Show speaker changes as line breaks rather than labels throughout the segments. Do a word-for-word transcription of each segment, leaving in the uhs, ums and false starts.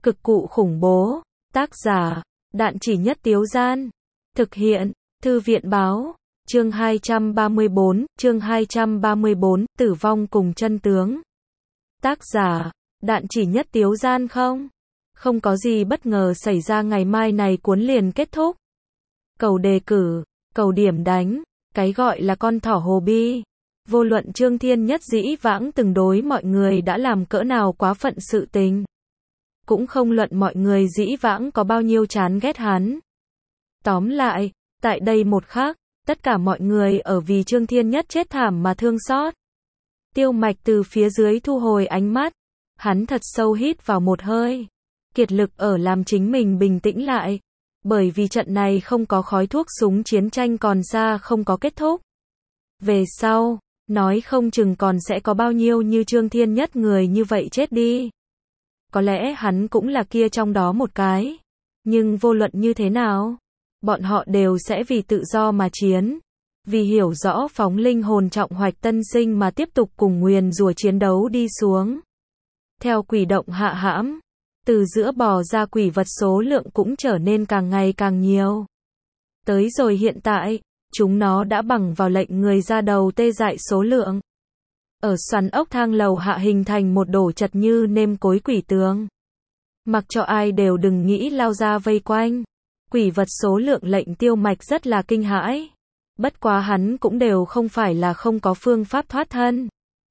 Cực cụ khủng bố. Tác giả, Đạn Chỉ Nhất Tiếu Gian. Thực hiện, Thư viện báo. Chương hai trăm ba mươi bốn, chương hai trăm ba mươi bốn, tử vong cùng chân tướng. Tác giả, Đạn Chỉ Nhất Tiếu Gian. Không, không có gì bất ngờ xảy ra, ngày mai này cuốn liền kết thúc. Cầu đề cử, cầu điểm đánh, cái gọi là con thỏ hồ bi. Vô luận Trương Thiên Nhất dĩ vãng từng đối mọi người đã làm cỡ nào quá phận sự tình, cũng không luận mọi người dĩ vãng có bao nhiêu chán ghét hắn. Tóm lại, tại đây một khắc, tất cả mọi người ở vì Trương Thiên Nhất chết thảm mà thương xót. Tiêu Mạch từ phía dưới thu hồi ánh mắt, hắn thật sâu hít vào một hơi, kiệt lực ở làm chính mình bình tĩnh lại, bởi vì trận này không có khói thuốc súng chiến tranh còn xa không có kết thúc. Về sau, nói không chừng còn sẽ có bao nhiêu như Trương Thiên Nhất người như vậy chết đi. Có lẽ hắn cũng là kia trong đó một cái. Nhưng vô luận như thế nào, bọn họ đều sẽ vì tự do mà chiến. Vì hiểu rõ phóng linh hồn trọng hoạch tân sinh mà tiếp tục cùng nguyền rủa chiến đấu đi xuống. Theo quỷ động hạ hãm, từ giữa bò ra quỷ vật số lượng cũng trở nên càng ngày càng nhiều. Tới rồi hiện tại, chúng nó đã bằng vào lệnh người ra đầu tê dại số lượng. Ở xoắn ốc thang lầu hạ hình thành một đổ chật như nêm cối quỷ tường. Mặc cho ai đều đừng nghĩ lao ra vây quanh. Quỷ vật số lượng lệnh Tiêu Mạch rất là kinh hãi. Bất quá hắn cũng đều không phải là không có phương pháp thoát thân.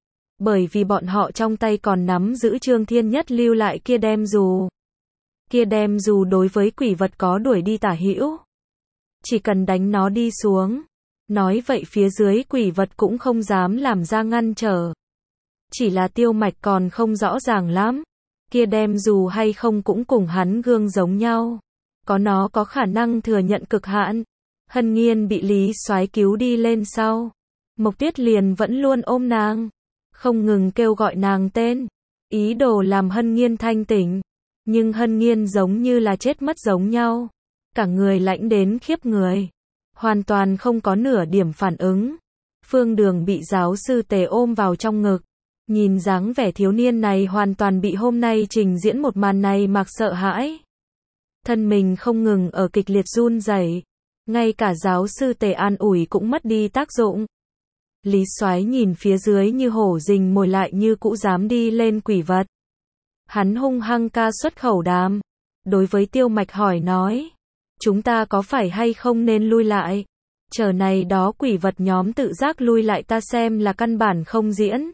Bởi vì bọn họ trong tay còn nắm giữ Trương Thiên Nhất lưu lại kia đem dù. Kia đem dù đối với quỷ vật có đuổi đi tả hữu. Chỉ cần đánh nó đi xuống. Nói vậy phía dưới quỷ vật cũng không dám làm ra ngăn trở. Chỉ là Tiêu Mạch còn không rõ ràng lắm. Kia đem dù hay không cũng cùng hắn gương giống nhau. Có nó có khả năng thừa nhận cực hạn. Hân Nghiên bị Lý Soái cứu đi lên sau. Mộc Tuyết liền vẫn luôn ôm nàng. Không ngừng kêu gọi nàng tên. Ý đồ làm Hân Nghiên thanh tỉnh. Nhưng Hân Nghiên giống như là chết mất giống nhau. Cả người lạnh đến khiếp người. Hoàn toàn không có nửa điểm phản ứng. Phương Đường bị giáo sư Tề ôm vào trong ngực. Nhìn dáng vẻ thiếu niên này hoàn toàn bị hôm nay trình diễn một màn này mặc sợ hãi. Thân mình không ngừng ở kịch liệt run rẩy. Ngay cả giáo sư Tề an ủi cũng mất đi tác dụng. Lý Soái nhìn phía dưới như hổ rình mồi lại như cũ dám đi lên quỷ vật. Hắn hung hăng ca xuất khẩu đàm. Đối với Tiêu Mạch hỏi nói. Chúng ta có phải hay không nên lui lại? Chờ này đó quỷ vật nhóm tự giác lui lại ta xem là căn bản không diễn.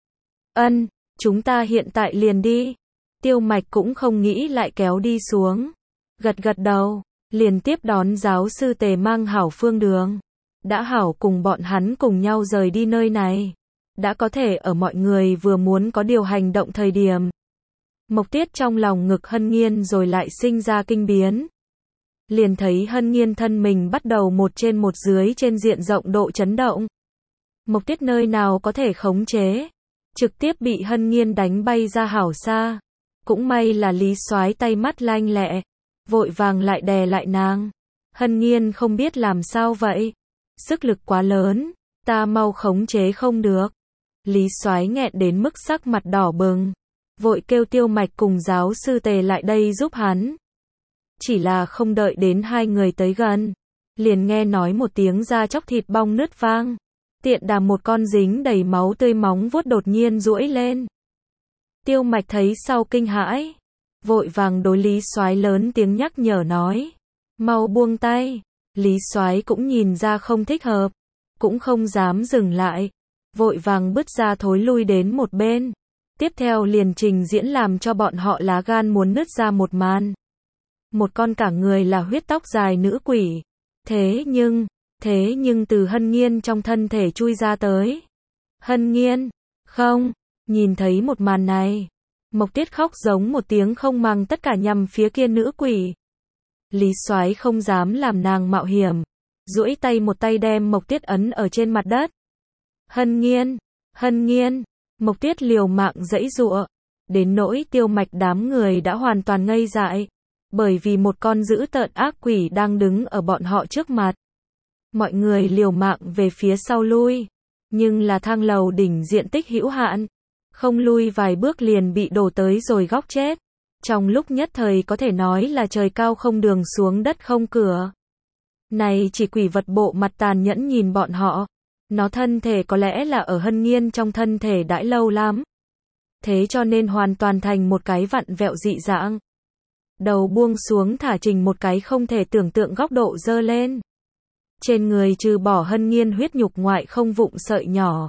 Ân, chúng ta hiện tại liền đi. Tiêu Mạch cũng không nghĩ lại kéo đi xuống. Gật gật đầu, liền tiếp đón giáo sư Tề mang hảo Phương Đường. Đã hảo cùng bọn hắn cùng nhau rời đi nơi này. Đã có thể ở mọi người vừa muốn có điều hành động thời điểm. Mộc Tiết trong lòng ngực Hân Nghiên rồi lại sinh ra kinh biến. Liền thấy Hân Nghiên thân mình bắt đầu một trên một dưới trên diện rộng độ chấn động. Mộc Tiết nơi nào có thể khống chế. Trực tiếp bị Hân Nghiên đánh bay ra hảo xa. Cũng may là Lý Soái tay mắt lanh lẹ. Vội vàng lại đè lại nàng. Hân Nghiên không biết làm sao vậy. Sức lực quá lớn. Ta mau khống chế không được. Lý Soái nghẹn đến mức sắc mặt đỏ bừng. Vội kêu Tiêu Mạch cùng giáo sư Tề lại đây giúp hắn. Chỉ là không đợi đến hai người tới gần. Liền nghe nói một tiếng da chóc thịt bong nứt vang. Tiện đà một con dính đầy máu tươi móng vuốt đột nhiên duỗi lên. Tiêu Mạch thấy sau kinh hãi. Vội vàng đối Lý Soái lớn tiếng nhắc nhở nói. Mau buông tay. Lý Soái cũng nhìn ra không thích hợp. Cũng không dám dừng lại. Vội vàng bứt ra thối lui đến một bên. Tiếp theo liền trình diễn làm cho bọn họ lá gan muốn nứt ra một màn. Một con cả người là huyết tóc dài nữ quỷ. Thế nhưng, thế nhưng từ Hân Nghiên trong thân thể chui ra tới. Hân Nghiên, không, nhìn thấy một màn này. Mộc Tiết khóc giống một tiếng không màng tất cả nhằm phía kia nữ quỷ. Lý Soái không dám làm nàng mạo hiểm. Duỗi tay một tay đem Mộc Tiết ấn ở trên mặt đất. Hân Nghiên, Hân Nghiên, Mộc Tiết liều mạng giãy giụa. Đến nỗi Tiêu Mạch đám người đã hoàn toàn ngây dại. Bởi vì một con dữ tợn ác quỷ đang đứng ở bọn họ trước mặt. Mọi người liều mạng về phía sau lui. Nhưng là thang lầu đỉnh diện tích hữu hạn. Không lui vài bước liền bị đổ tới rồi góc chết. Trong lúc nhất thời có thể nói là trời cao không đường xuống đất không cửa. Này chỉ quỷ vật bộ mặt tàn nhẫn nhìn bọn họ. Nó thân thể có lẽ là ở Hân Nghiên trong thân thể đãi lâu lắm. Thế cho nên hoàn toàn thành một cái vặn vẹo dị dạng. Đầu buông xuống thả trình một cái không thể tưởng tượng góc độ dơ lên. Trên người trừ bỏ Hân Nghiên huyết nhục ngoại không vụng sợi nhỏ.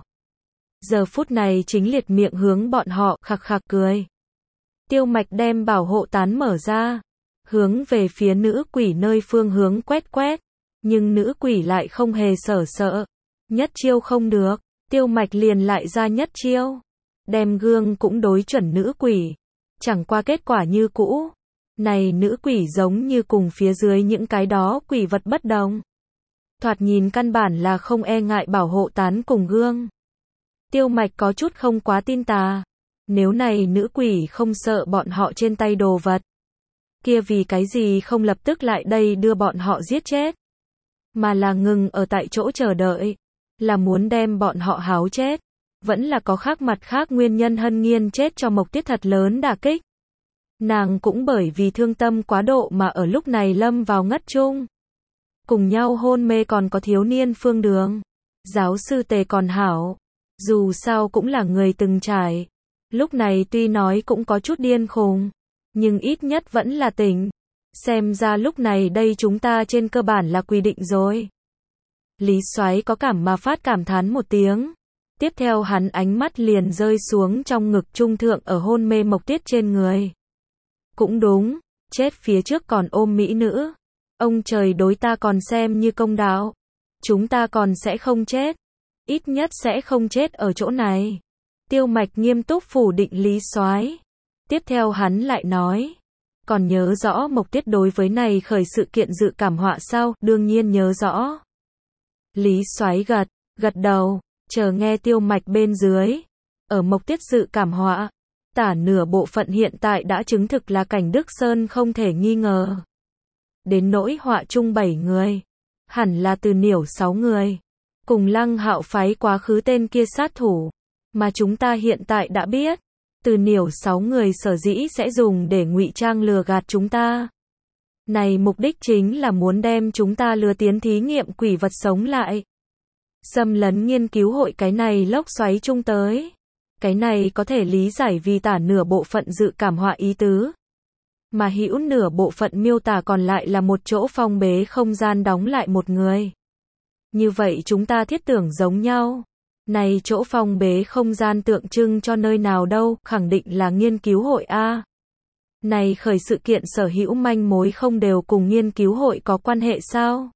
Giờ phút này chính liệt miệng hướng bọn họ khạc khạc cười. Tiêu Mạch đem bảo hộ tán mở ra, hướng về phía nữ quỷ nơi phương hướng quét quét, nhưng nữ quỷ lại không hề sở sợ. Nhất chiêu không được, Tiêu Mạch liền lại ra nhất chiêu, đem gương cũng đối chuẩn nữ quỷ, chẳng qua kết quả như cũ. Này nữ quỷ giống như cùng phía dưới những cái đó quỷ vật bất đồng. Thoạt nhìn căn bản là không e ngại bảo hộ tán cùng gương. Tiêu Mạch có chút không quá tin tà. Nếu này nữ quỷ không sợ bọn họ trên tay đồ vật, kia vì cái gì không lập tức lại đây đưa bọn họ giết chết, mà là ngừng ở tại chỗ chờ đợi, là muốn đem bọn họ háo chết, vẫn là có khác mặt khác nguyên nhân. Hân Nghiên chết cho Mộc Tiết thật lớn đả kích. Nàng cũng bởi vì thương tâm quá độ mà ở lúc này lâm vào ngất chung. Cùng nhau hôn mê còn có thiếu niên Phương Đường. Giáo sư Tề còn hảo, dù sao cũng là người từng trải. Lúc này tuy nói cũng có chút điên khùng, nhưng ít nhất vẫn là tỉnh. Xem ra lúc này đây chúng ta trên cơ bản là quy định rồi. Lý Soái có cảm mà phát cảm thán một tiếng. Tiếp theo hắn ánh mắt liền rơi xuống trong ngực trung thượng ở hôn mê Mộc Tiết trên người. Cũng đúng, chết phía trước còn ôm mỹ nữ. Ông trời đối ta còn xem như công đạo. Chúng ta còn sẽ không chết. Ít nhất sẽ không chết ở chỗ này. Tiêu Mạch nghiêm túc phủ định Lý Soái. Tiếp theo hắn lại nói, còn nhớ rõ Mộc Tiết đối với này khởi sự kiện dự cảm họa sao? Đương nhiên nhớ rõ. Lý Soái gật, gật đầu, chờ nghe Tiêu Mạch bên dưới. Ở Mộc Tiết dự cảm họa, tả nửa bộ phận hiện tại đã chứng thực là Cảnh Đức Sơn không thể nghi ngờ. Đến nỗi họa chung bảy người, hẳn là Từ Niểu sáu người, cùng Lăng Hạo phái quá khứ tên kia sát thủ. Mà chúng ta hiện tại đã biết, Từ Niểu sáu người sở dĩ sẽ dùng để ngụy trang lừa gạt chúng ta. Này mục đích chính là muốn đem chúng ta lừa tiến thí nghiệm quỷ vật sống lại. Xâm lấn nghiên cứu hội cái này lốc xoáy chung tới. Cái này có thể lý giải vì tả nửa bộ phận dự cảm họa ý tứ. Mà hữu nửa bộ phận miêu tả còn lại là một chỗ phong bế không gian đóng lại một người. Như vậy chúng ta thiết tưởng giống nhau. Này chỗ phong bế không gian tượng trưng cho nơi nào đâu, khẳng định là nghiên cứu hội A. Này khởi sự kiện sở hữu manh mối không đều cùng nghiên cứu hội có quan hệ sao?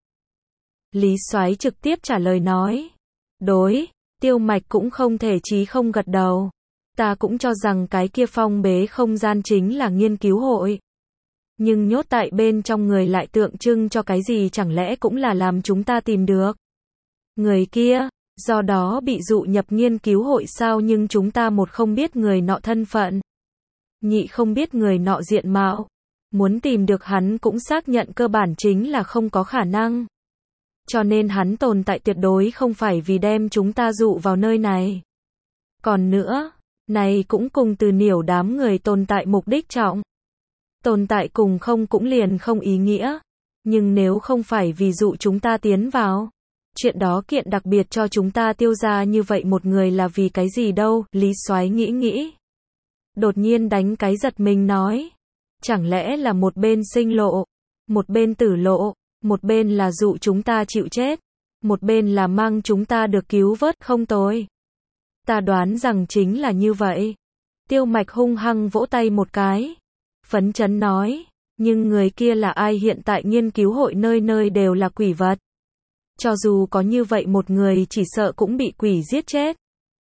Lý Soái trực tiếp trả lời nói. Đối, Tiêu Mạch cũng không thể chí không gật đầu. Ta cũng cho rằng cái kia phong bế không gian chính là nghiên cứu hội. Nhưng nhốt tại bên trong người lại tượng trưng cho cái gì, chẳng lẽ cũng là làm chúng ta tìm được người kia, do đó bị dụ nhập nghiên cứu hội sao? Nhưng chúng ta một không biết người nọ thân phận, nhị không biết người nọ diện mạo, muốn tìm được hắn cũng xác nhận cơ bản chính là không có khả năng. Cho nên hắn tồn tại tuyệt đối không phải vì đem chúng ta dụ vào nơi này. Còn nữa, này cũng cùng Từ Niểu đám người tồn tại mục đích trọng. Tồn tại cùng không cũng liền không ý nghĩa. Nhưng nếu không phải vì dụ chúng ta tiến vào, chuyện đó kiện đặc biệt cho chúng ta tiêu ra như vậy một người là vì cái gì đâu? Lý Soái nghĩ nghĩ, đột nhiên đánh cái giật mình nói, chẳng lẽ là một bên sinh lộ, một bên tử lộ, một bên là dụ chúng ta chịu chết, một bên là mang chúng ta được cứu vớt không tồi. Ta đoán rằng chính là như vậy. Tiêu Mạch hung hăng vỗ tay một cái, phấn chấn nói, nhưng người kia là ai? Hiện tại nghiên cứu hội nơi nơi đều là quỷ vật. Cho dù có như vậy một người chỉ sợ cũng bị quỷ giết chết.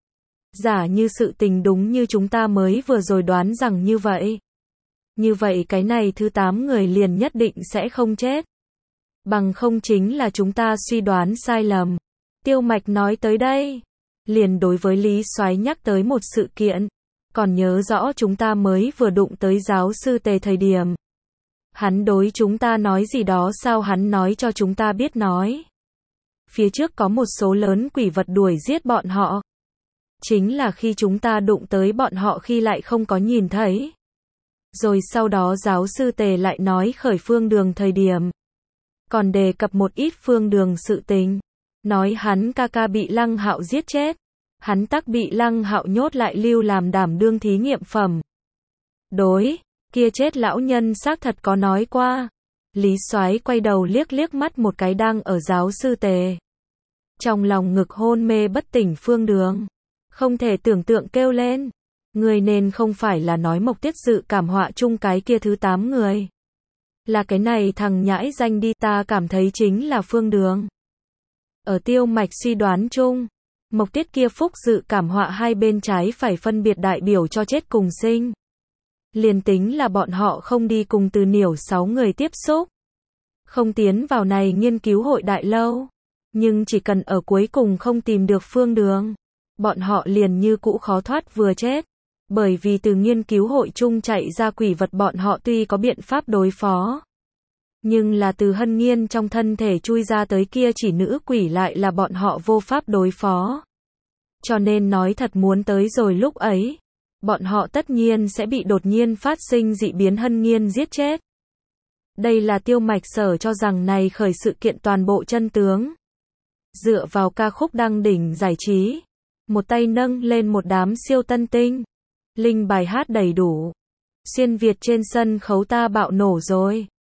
Giả như sự tình đúng như chúng ta mới vừa rồi đoán rằng như vậy. Như vậy cái này thứ tám người liền nhất định sẽ không chết. Bằng không chính là chúng ta suy đoán sai lầm. Tiêu Mạch nói tới đây, liền đối với Lý Soái nhắc tới một sự kiện. Còn nhớ rõ chúng ta mới vừa đụng tới giáo sư Tề thời điểm. Hắn đối chúng ta nói gì đó sao? Hắn nói cho chúng ta biết nói. Phía trước có một số lớn quỷ vật đuổi giết bọn họ. Chính là khi chúng ta đụng tới bọn họ khi lại không có nhìn thấy. Rồi sau đó giáo sư Tề lại nói khởi Phương Đường thời điểm. Còn đề cập một ít Phương Đường sự tình. Nói hắn ca ca bị Lăng Hạo giết chết. Hắn tắc bị Lăng Hạo nhốt lại lưu làm đảm đương thí nghiệm phẩm. Đối, kia chết lão nhân xác thật có nói qua. Lý Soái quay đầu liếc liếc mắt một cái đang ở giáo sư Tề. Trong lòng ngực hôn mê bất tỉnh Phương Đường. Không thể tưởng tượng kêu lên. Người nên không phải là nói Mộc Tiết Dự cảm họa chung cái kia thứ tám người. Là cái này thằng nhãi danh đi, ta cảm thấy chính là Phương Đường. Ở Tiêu Mạch suy đoán chung, Mộc Tiết kia phúc dự cảm họa hai bên trái phải phân biệt đại biểu cho chết cùng sinh. Liền tính là bọn họ không đi cùng Từ Niểu sáu người tiếp xúc, không tiến vào này nghiên cứu hội đại lâu, nhưng chỉ cần ở cuối cùng không tìm được Phương Đường, bọn họ liền như cũ khó thoát vừa chết. Bởi vì từ nghiên cứu hội chung chạy ra quỷ vật bọn họ tuy có biện pháp đối phó, nhưng là từ Hân Nghiên trong thân thể chui ra tới kia chỉ nữ quỷ lại là bọn họ vô pháp đối phó. Cho nên nói thật muốn tới rồi lúc ấy, bọn họ tất nhiên sẽ bị đột nhiên phát sinh dị biến Hân Nghiên giết chết. Đây là Tiêu Mạch Sở cho rằng này khởi sự kiện toàn bộ chân tướng. Dựa vào ca khúc đăng đỉnh giải trí, một tay nâng lên một đám siêu tân tinh. Linh bài hát đầy đủ. Xuyên Việt trên sân khấu ta bạo nổ rồi.